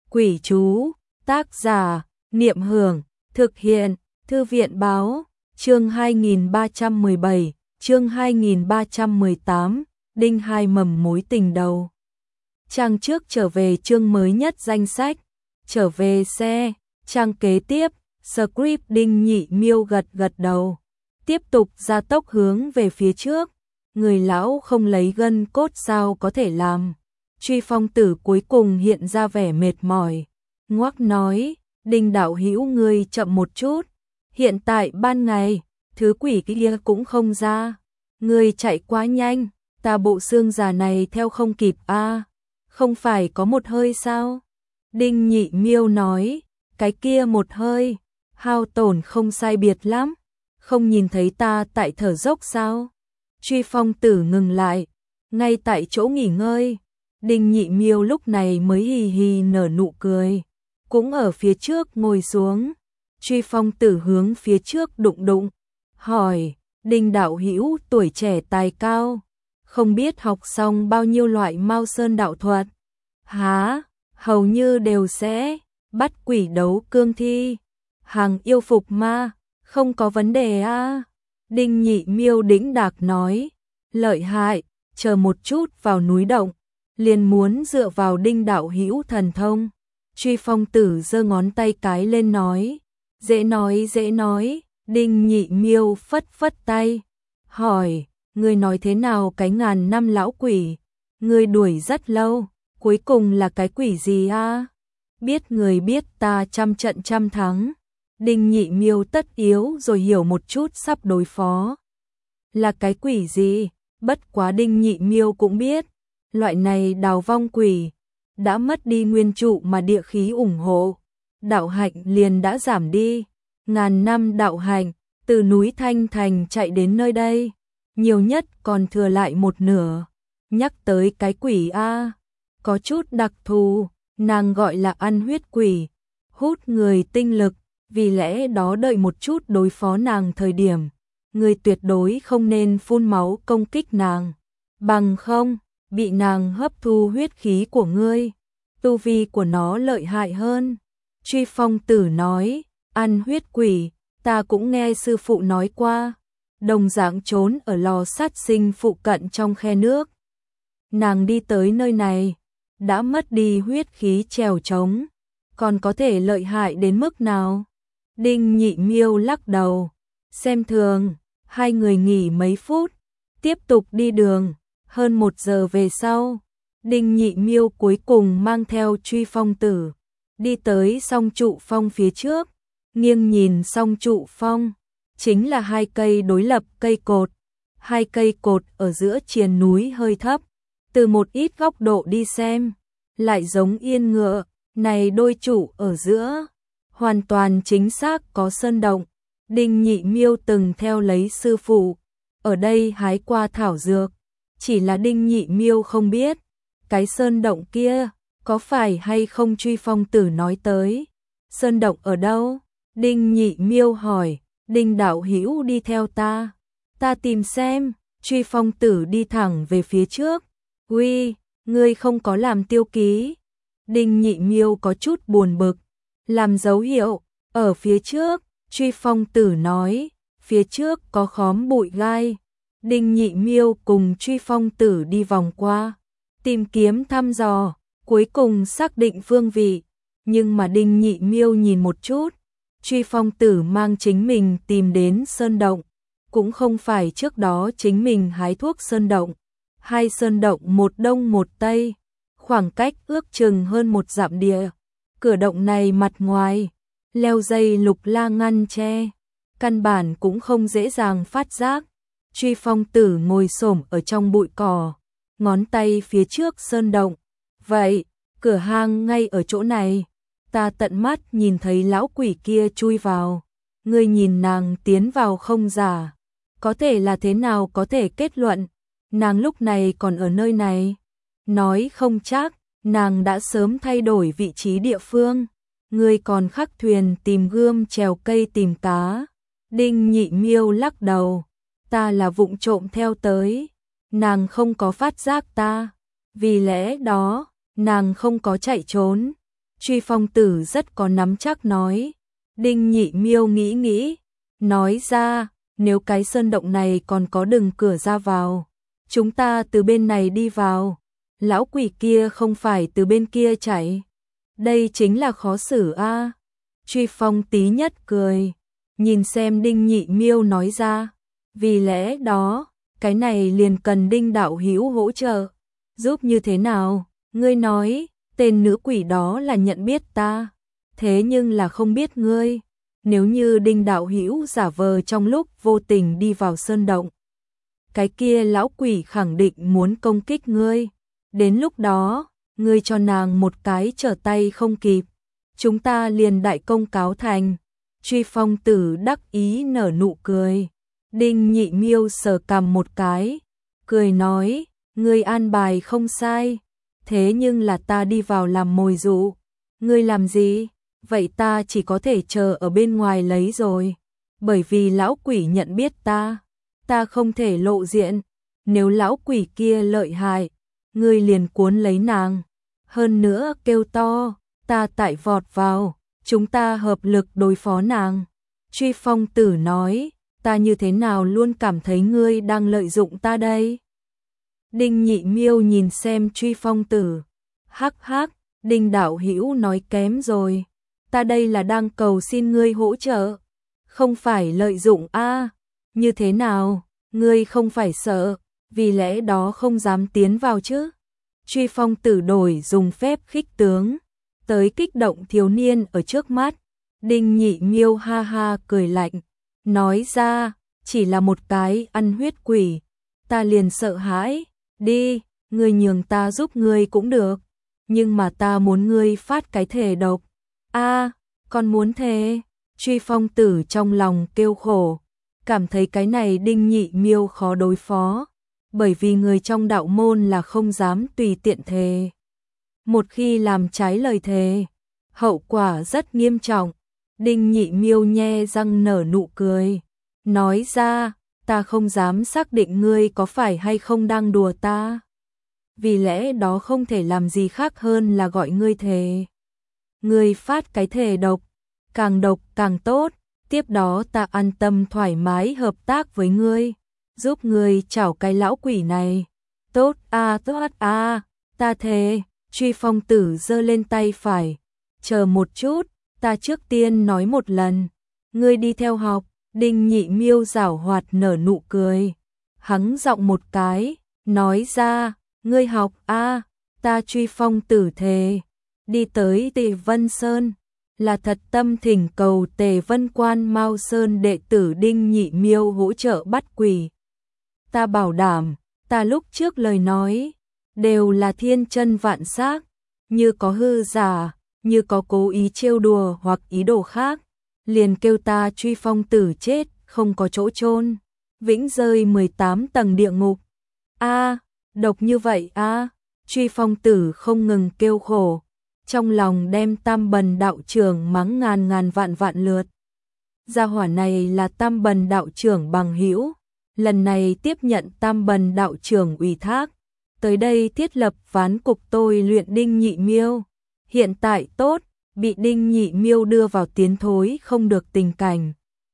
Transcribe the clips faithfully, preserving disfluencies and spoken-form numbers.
Quỷ chú, tác giả, Niệm Hưởng, thực hiện, Thư viện báo, chương hai nghìn ba trăm mười bảy, chương hai nghìn ba trăm mười tám, đinh hai mầm mối tình đầu. Trang trước trở về chương mới nhất danh sách, trở về xe, trang kế tiếp, script Đinh Nhị Miêu gật gật đầu, tiếp tục gia tốc hướng về phía trước, người lão không lấy gân cốt sao có thể làm. Truy Phong Tử cuối cùng hiện ra vẻ mệt mỏi, ngoắc nói, Đinh đạo hữu ngươi chậm một chút, hiện tại ban ngày, thứ quỷ kia cũng không ra, ngươi chạy quá nhanh, ta bộ xương già này theo không kịp a, à, không phải có một hơi sao? Đinh Nhị Miêu nói, cái kia một hơi, hao tổn không sai biệt lắm, không nhìn thấy ta tại thở dốc sao? Truy Phong Tử ngừng lại, ngay tại chỗ nghỉ ngơi. Đinh Nhị Miêu lúc này mới hì hì nở nụ cười, cũng ở phía trước ngồi xuống. Truy Phong Tử hướng phía trước đụng đụng, hỏi, Đinh đạo hữu tuổi trẻ tài cao, không biết học xong bao nhiêu loại Mao Sơn đạo thuật? Hả, hầu như đều sẽ, bắt quỷ đấu cương thi, hàng yêu phục ma, không có vấn đề a. À? Đinh Nhị Miêu đĩnh đạc nói, lợi hại, chờ một chút vào núi động, liền muốn dựa vào Đinh đạo hữu thần thông. Truy Phong Tử giơ ngón tay cái lên nói, dễ nói dễ nói. Đinh Nhị Miêu phất phất tay, hỏi, ngươi nói thế nào cái ngàn năm lão quỷ, ngươi đuổi rất lâu, cuối cùng là cái quỷ gì a? À? Biết người biết ta trăm trận trăm thắng. Đinh Nhị Miêu tất yếu rồi hiểu một chút sắp đối phó. Là cái quỷ gì? Bất quá Đinh Nhị Miêu cũng biết, loại này đào vong quỷ, đã mất đi nguyên trụ mà địa khí ủng hộ, đạo hạnh liền đã giảm đi. Ngàn năm đạo hạnh, từ núi Thanh Thành chạy đến nơi đây, nhiều nhất còn thừa lại một nửa. Nhắc tới cái quỷ a, có chút đặc thù, nàng gọi là ăn huyết quỷ, hút người tinh lực, vì lẽ đó đợi một chút đối phó nàng thời điểm, người tuyệt đối không nên phun máu công kích nàng, bằng không, bị nàng hấp thu huyết khí của ngươi, tu vi của nó lợi hại hơn. Truy Phong Tử nói, ăn huyết quỷ, ta cũng nghe sư phụ nói qua, đồng dạng trốn ở lò sát sinh phụ cận trong khe nước. Nàng đi tới nơi này, đã mất đi huyết khí trèo trống, còn có thể lợi hại đến mức nào? Đinh Nhị Miêu lắc đầu, xem thường. Hai người nghỉ mấy phút, tiếp tục đi đường. Hơn một giờ về sau, Đinh Nhị Miêu cuối cùng mang theo Truy Phong Tử, đi tới Song Trụ Phong phía trước, nghiêng nhìn Song Trụ Phong, chính là hai cây đối lập cây cột, hai cây cột ở giữa triền núi hơi thấp, từ một ít góc độ đi xem, lại giống yên ngựa, này đôi trụ ở giữa, hoàn toàn chính xác có sơn động. Đinh Nhị Miêu từng theo lấy sư phụ, ở đây hái qua thảo dược, chỉ là Đinh Nhị Miêu không biết, cái sơn động kia, có phải hay không Truy Phong Tử nói tới. Sơn động ở đâu? Đinh Nhị Miêu hỏi, Đinh đạo hữu đi theo ta, ta tìm xem. Truy Phong Tử đi thẳng về phía trước, uy, ngươi không có làm tiêu ký. Đinh Nhị Miêu có chút buồn bực, làm dấu hiệu, ở phía trước. Truy Phong Tử nói, phía trước có khóm bụi gai. Đinh Nhị Miêu cùng Truy Phong Tử đi vòng qua, tìm kiếm thăm dò, cuối cùng xác định phương vị. Nhưng mà Đinh Nhị Miêu nhìn một chút, Truy Phong Tử mang chính mình tìm đến sơn động, cũng không phải trước đó chính mình hái thuốc sơn động. Hai sơn động một đông một tây, khoảng cách ước chừng hơn một dặm địa. Cửa động này mặt ngoài leo dây lục la ngăn che, căn bản cũng không dễ dàng phát giác. Truy Phong Tử ngồi xổm ở trong bụi cỏ, ngón tay phía trước sơn động. Vậy, cửa hang ngay ở chỗ này, ta tận mắt nhìn thấy lão quỷ kia chui vào, ngươi nhìn nàng tiến vào không giả, có thể là thế nào có thể kết luận, nàng lúc này còn ở nơi này, nói không chắc, nàng đã sớm thay đổi vị trí địa phương. Ngươi còn khắc thuyền tìm gươm trèo cây tìm cá. Đinh Nhị Miêu lắc đầu, ta là vụng trộm theo tới, nàng không có phát giác ta, vì lẽ đó, nàng không có chạy trốn. Truy Phong Tử rất có nắm chắc nói. Đinh Nhị Miêu nghĩ nghĩ, nói ra, nếu cái sơn động này còn có đường cửa ra vào, chúng ta từ bên này đi vào, lão quỷ kia không phải từ bên kia chạy. Đây chính là khó xử a. À. Truy Phong tí nhất cười, nhìn xem Đinh Nhị Miêu nói ra, vì lẽ đó, cái này liền cần Đinh đạo hữu hỗ trợ, giúp như thế nào? Ngươi nói, tên nữ quỷ đó là nhận biết ta, thế nhưng là không biết ngươi. Nếu như Đinh đạo hữu giả vờ trong lúc vô tình đi vào sơn động, cái kia lão quỷ khẳng định muốn công kích ngươi. Đến lúc đó, ngươi cho nàng một cái trở tay không kịp, chúng ta liền đại công cáo thành. Truy Phong Tử đắc ý nở nụ cười. Đinh Nhị Miêu sờ cằm một cái, cười nói, ngươi an bài không sai, thế nhưng là ta đi vào làm mồi dụ. Ngươi làm gì? Vậy ta chỉ có thể chờ ở bên ngoài lấy rồi, bởi vì lão quỷ nhận biết ta, ta không thể lộ diện, nếu lão quỷ kia lợi hại, ngươi liền cuốn lấy nàng, hơn nữa kêu to, ta tại vọt vào, chúng ta hợp lực đối phó nàng. Truy Phong Tử nói, ta như thế nào luôn cảm thấy ngươi đang lợi dụng ta đây? Đinh Nhị Miêu nhìn xem Truy Phong Tử, hắc hắc, Đinh đạo hữu nói kém rồi, ta đây là đang cầu xin ngươi hỗ trợ, không phải lợi dụng a. À, như thế nào, ngươi không phải sợ, vì lẽ đó không dám tiến vào chứ? Truy Phong Tử đổi dùng phép khích tướng, tới kích động thiếu niên ở trước mắt. Đinh Nhị Miêu ha ha cười lạnh, nói ra, chỉ là một cái ăn huyết quỷ, ta liền sợ hãi, đi, ngươi nhường ta giúp ngươi cũng được, nhưng mà ta muốn ngươi phát cái thể độc. A, à, còn muốn thế? Truy Phong Tử trong lòng kêu khổ, cảm thấy cái này Đinh Nhị Miêu khó đối phó, bởi vì người trong đạo môn là không dám tùy tiện thề. Một khi làm trái lời thề, hậu quả rất nghiêm trọng. Đinh Nhị Miêu nhe răng nở nụ cười, nói ra, ta không dám xác định ngươi có phải hay không đang đùa ta. Vì lẽ đó không thể làm gì khác hơn là gọi ngươi thề. Ngươi phát cái thề độc, càng độc càng tốt, tiếp đó ta an tâm thoải mái hợp tác với ngươi, giúp ngươi chảo cái lão quỷ này. Tốt a, à, tốt a, à, ta thề. Truy Phong Tử giơ lên tay phải, chờ một chút, ta trước tiên nói một lần, ngươi đi theo học. Đinh Nhị Miêu giảo hoạt nở nụ cười, hắng giọng một cái, nói ra, ngươi học a, à, ta Truy Phong Tử thề, đi tới Tề Vân Sơn, là thật tâm thỉnh cầu Tề Vân Quan Mao Sơn đệ tử Đinh Nhị Miêu hỗ trợ bắt quỷ. Ta bảo đảm, ta lúc trước lời nói, đều là thiên chân vạn xác, như có hư giả, như có cố ý trêu đùa hoặc ý đồ khác, liền kêu ta Truy Phong Tử chết, không có chỗ chôn, vĩnh rơi mười tám tầng địa ngục. A, à, độc như vậy a. À. Truy Phong Tử không ngừng kêu khổ, trong lòng đem Tam Bần đạo trưởng mắng ngàn ngàn vạn vạn lượt. Gia hỏa này là Tam Bần đạo trưởng bằng hữu, lần này tiếp nhận Tam Bần đạo trưởng ủy thác, tới đây thiết lập ván cục tôi luyện Đinh Nhị Miêu. Hiện tại tốt, bị Đinh Nhị Miêu đưa vào tiến thối không được tình cảnh.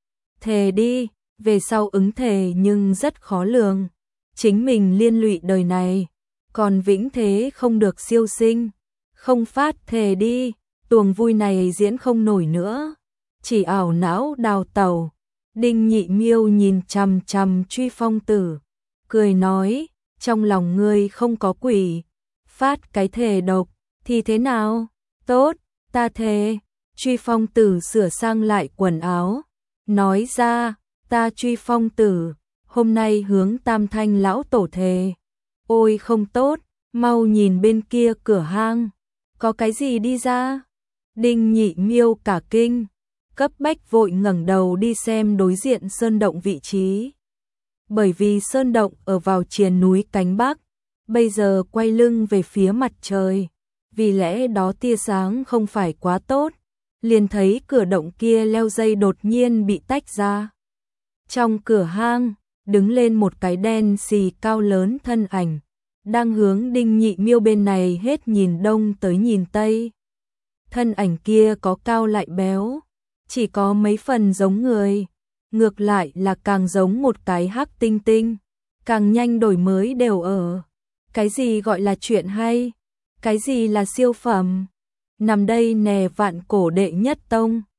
Thề đi, về sau ứng thề nhưng rất khó lường, chính mình liên lụy đời này, còn vĩnh thế không được siêu sinh. Không phát thề đi, tuồng vui này diễn không nổi nữa, chỉ ảo não đào tẩu. Đinh Nhị Miêu nhìn chằm chằm Truy Phong Tử, cười nói, trong lòng ngươi không có quỷ, phát cái thề độc, thì thế nào? Tốt, ta thề. Truy Phong Tử sửa sang lại quần áo, nói ra, ta Truy Phong Tử, hôm nay hướng Tam Thanh lão tổ thề. Ôi không tốt, mau nhìn bên kia cửa hang, có cái gì đi ra? Đinh Nhị Miêu cả kinh, cấp bách vội ngẩng đầu đi xem đối diện sơn động vị trí. Bởi vì sơn động ở vào triền núi cánh bắc, bây giờ quay lưng về phía mặt trời, vì lẽ đó tia sáng không phải quá tốt, liền thấy cửa động kia leo dây đột nhiên bị tách ra. Trong cửa hang, đứng lên một cái đen xì cao lớn thân ảnh, đang hướng Đinh Nhị Miêu bên này hết nhìn đông tới nhìn tây. thân ảnh kia có cao lại béo, chỉ có mấy phần giống người, ngược lại là càng giống một cái hắc tinh tinh, càng nhanh đổi mới đều ở. Cái gì gọi là chuyện hay? Cái gì là siêu phẩm? Nằm đây nè vạn cổ đệ nhất tông.